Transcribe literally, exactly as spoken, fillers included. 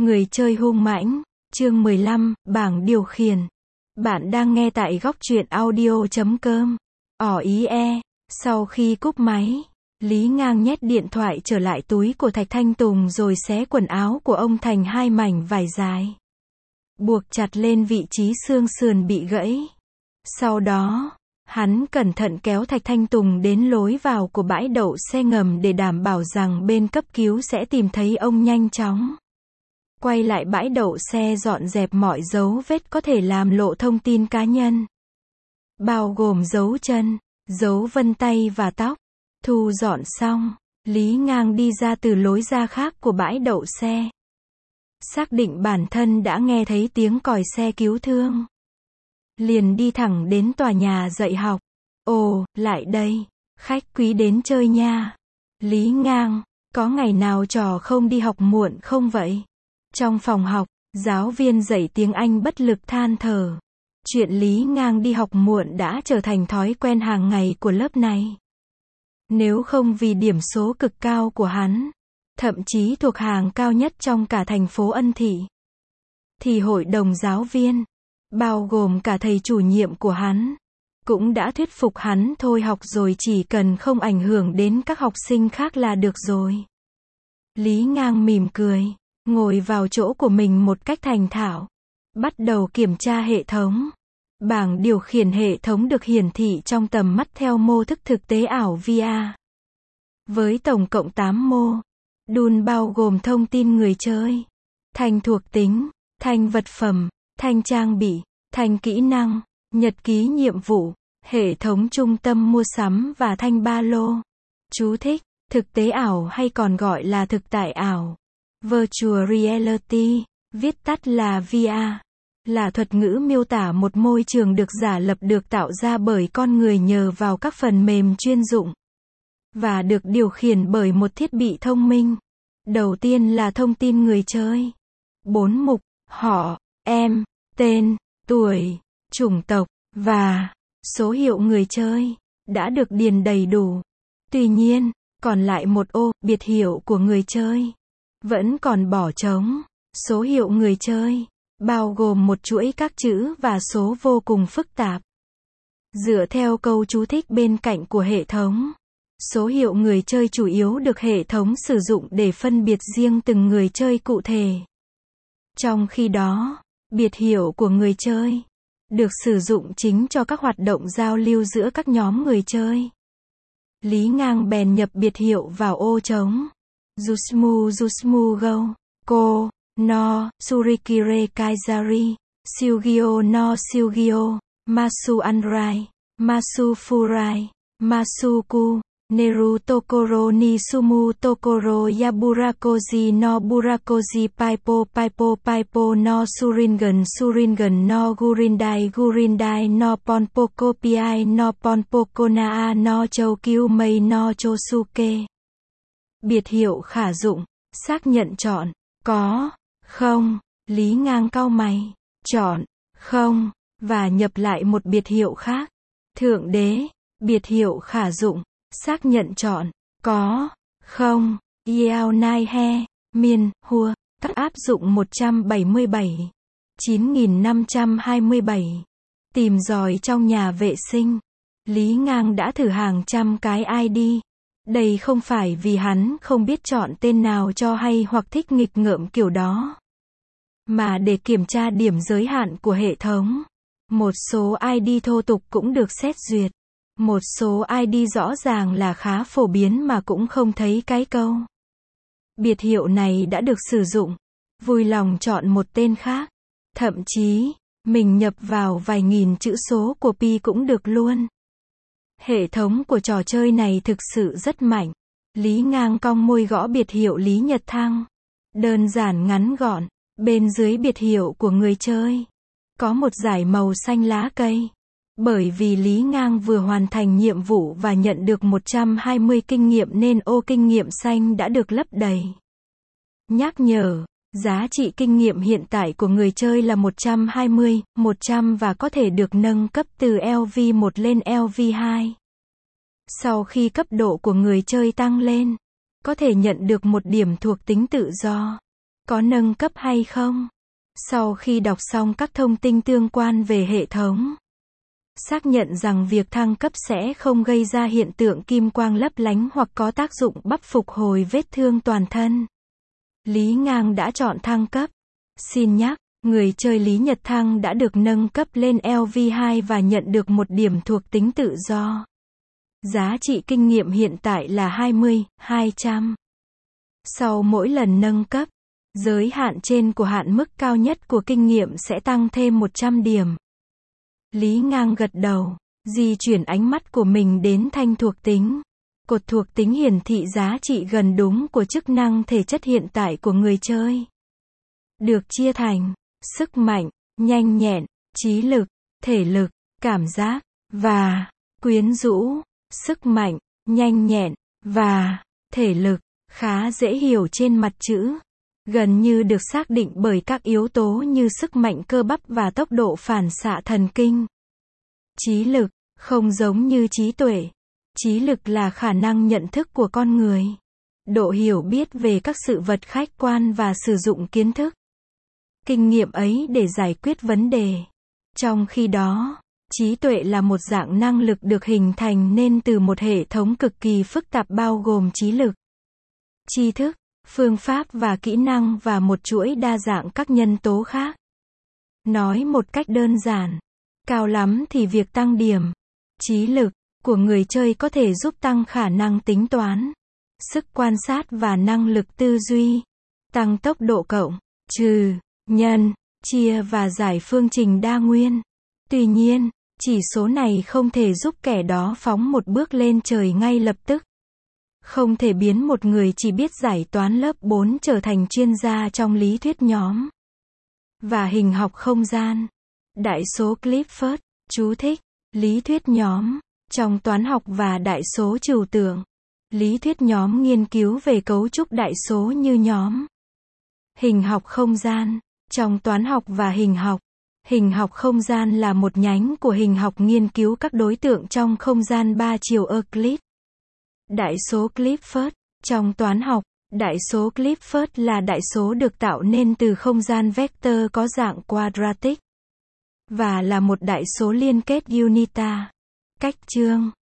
Người chơi hung mãnh, chương mười lăm, bảng điều khiển. Bạn đang nghe tại góc truyện audio chấm com. Ỏ ý e, sau khi cúp máy, Lý Ngang nhét điện thoại trở lại túi của Thạch Thanh Tùng rồi xé quần áo của ông thành hai mảnh vải dài. Buộc chặt lên vị trí xương sườn bị gãy. Sau đó, hắn cẩn thận kéo Thạch Thanh Tùng đến lối vào của bãi đậu xe ngầm để đảm bảo rằng bên cấp cứu sẽ tìm thấy ông nhanh chóng. Quay lại bãi đậu xe dọn dẹp mọi dấu vết có thể làm lộ thông tin cá nhân. Bao gồm dấu chân, dấu vân tay và tóc. Thu dọn xong, Lý Ngang đi ra từ lối ra khác của bãi đậu xe. Xác định bản thân đã nghe thấy tiếng còi xe cứu thương. Liền đi thẳng đến tòa nhà dạy học. Ồ, lại đây, khách quý đến chơi nha. Lý Ngang, có ngày nào trò không đi học muộn không vậy? Trong phòng học, giáo viên dạy tiếng Anh bất lực than thở. Chuyện Lý Ngang đi học muộn đã trở thành thói quen hàng ngày của lớp này. Nếu không vì điểm số cực cao của hắn, thậm chí thuộc hàng cao nhất trong cả thành phố Ân Thị, thì hội đồng giáo viên, bao gồm cả thầy chủ nhiệm của hắn, cũng đã thuyết phục hắn thôi học rồi, chỉ cần không ảnh hưởng đến các học sinh khác là được rồi. Lý Ngang mỉm cười, ngồi vào chỗ của mình một cách thành thạo, bắt đầu kiểm tra hệ thống. Bảng điều khiển hệ thống được hiển thị trong tầm mắt theo mô thức thực tế ảo vê a. Với tổng cộng tám mô, đun bao gồm thông tin người chơi, thanh thuộc tính, thanh vật phẩm, thanh trang bị, thanh kỹ năng, nhật ký nhiệm vụ, hệ thống trung tâm mua sắm và thanh ba lô. Chú thích, thực tế ảo hay còn gọi là thực tại ảo, Virtual Reality, viết tắt là vê a, là thuật ngữ miêu tả một môi trường được giả lập được tạo ra bởi con người nhờ vào các phần mềm chuyên dụng, và được điều khiển bởi một thiết bị thông minh. Đầu tiên là thông tin người chơi. Bốn mục, họ, em, tên, tuổi, chủng tộc, và số hiệu người chơi, đã được điền đầy đủ. Tuy nhiên, còn lại một ô, biệt hiệu của người chơi, vẫn còn bỏ trống. Số hiệu người chơi, bao gồm một chuỗi các chữ và số vô cùng phức tạp. Dựa theo câu chú thích bên cạnh của hệ thống, số hiệu người chơi chủ yếu được hệ thống sử dụng để phân biệt riêng từng người chơi cụ thể. Trong khi đó, biệt hiệu của người chơi được sử dụng chính cho các hoạt động giao lưu giữa các nhóm người chơi. Lý Ngang bèn nhập biệt hiệu vào ô trống. Jusmu Jusmu Go, Ko, No, Surikire Kaizari, Shugyo no Shugyo, Masu Anrai, Masu Furai, Masuku, Neru Tokoro ni Sumu Tokoro Yaburakoji no Burakoji Paipo Paipo Paipo no Suringan Suringan no Gurindai Gurindai no Ponpoko Pi no Ponpoko Naa no Chokyu Mei no Chosuke. Biệt hiệu khả dụng, xác nhận chọn, có, không. Lý Ngang cau mày, chọn, không, và nhập lại một biệt hiệu khác. Thượng đế, biệt hiệu khả dụng, xác nhận chọn, có, không. Yeo Nai He, Miên, Hua, các áp dụng một trăm bảy mươi bảy, chín nghìn năm trăm hai mươi bảy. Tìm dòi trong nhà vệ sinh. Lý Ngang đã thử hàng trăm cái i đê. Đây không phải vì hắn không biết chọn tên nào cho hay hoặc thích nghịch ngợm kiểu đó, mà để kiểm tra điểm giới hạn của hệ thống. Một số i đê thô tục cũng được xét duyệt. Một số i đê rõ ràng là khá phổ biến mà cũng không thấy cái câu biệt hiệu này đã được sử dụng. Vui lòng chọn một tên khác. Thậm chí, mình nhập vào vài nghìn chữ số của Pi cũng được luôn. Hệ thống của trò chơi này thực sự rất mạnh. Lý Ngang cong môi gõ biệt hiệu Lý Nhật Thăng. Đơn giản ngắn gọn. Bên dưới biệt hiệu của người chơi, có một dải màu xanh lá cây. Bởi vì Lý Ngang vừa hoàn thành nhiệm vụ và nhận được một trăm hai mươi kinh nghiệm nên ô kinh nghiệm xanh đã được lấp đầy. Nhắc nhở, giá trị kinh nghiệm hiện tại của người chơi là một trăm hai mươi, một trăm và có thể được nâng cấp từ L V một lên L V hai. Sau khi cấp độ của người chơi tăng lên, có thể nhận được một điểm thuộc tính tự do. Có nâng cấp hay không? Sau khi đọc xong các thông tin tương quan về hệ thống, xác nhận rằng việc thăng cấp sẽ không gây ra hiện tượng kim quang lấp lánh hoặc có tác dụng bắp phục hồi vết thương toàn thân, Lý Ngang đã chọn thăng cấp. Xin nhắc, người chơi Lý Nhật Thăng đã được nâng cấp lên L V hai và nhận được một điểm thuộc tính tự do. Giá trị kinh nghiệm hiện tại là hai mươi, hai trăm. Sau mỗi lần nâng cấp, giới hạn trên của hạn mức cao nhất của kinh nghiệm sẽ tăng thêm một trăm điểm. Lý Ngang gật đầu, di chuyển ánh mắt của mình đến thanh thuộc tính. Cột thuộc tính hiển thị giá trị gần đúng của chức năng thể chất hiện tại của người chơi. Được chia thành sức mạnh, nhanh nhẹn, trí lực, thể lực, cảm giác, và quyến rũ. Sức mạnh, nhanh nhẹn, và thể lực, khá dễ hiểu trên mặt chữ. Gần như được xác định bởi các yếu tố như sức mạnh cơ bắp và tốc độ phản xạ thần kinh. Trí lực, không giống như trí tuệ. Trí lực là khả năng nhận thức của con người. Độ hiểu biết về các sự vật khách quan và sử dụng kiến thức. Kinh nghiệm ấy để giải quyết vấn đề. Trong khi đó, trí tuệ là một dạng năng lực được hình thành nên từ một hệ thống cực kỳ phức tạp bao gồm trí lực, tri thức, phương pháp và kỹ năng và một chuỗi đa dạng các nhân tố khác. Nói một cách đơn giản, cao lắm thì việc tăng điểm trí lực của người chơi có thể giúp tăng khả năng tính toán, sức quan sát và năng lực tư duy, tăng tốc độ cộng, trừ, nhân, chia và giải phương trình đa nguyên. Tuy nhiên, chỉ số này không thể giúp kẻ đó phóng một bước lên trời ngay lập tức. Không thể biến một người chỉ biết giải toán lớp bốn trở thành chuyên gia trong lý thuyết nhóm và hình học không gian. Đại số Clifford, chú thích, lý thuyết nhóm, trong toán học và đại số trừu tượng. Lý thuyết nhóm nghiên cứu về cấu trúc đại số như nhóm. Hình học không gian, trong toán học và hình học. Hình học không gian là một nhánh của hình học nghiên cứu các đối tượng trong không gian ba chiều Euclid. Đại số Clifford, trong toán học, đại số Clifford là đại số được tạo nên từ không gian vector có dạng quadratic và là một đại số liên kết unita. Cách chương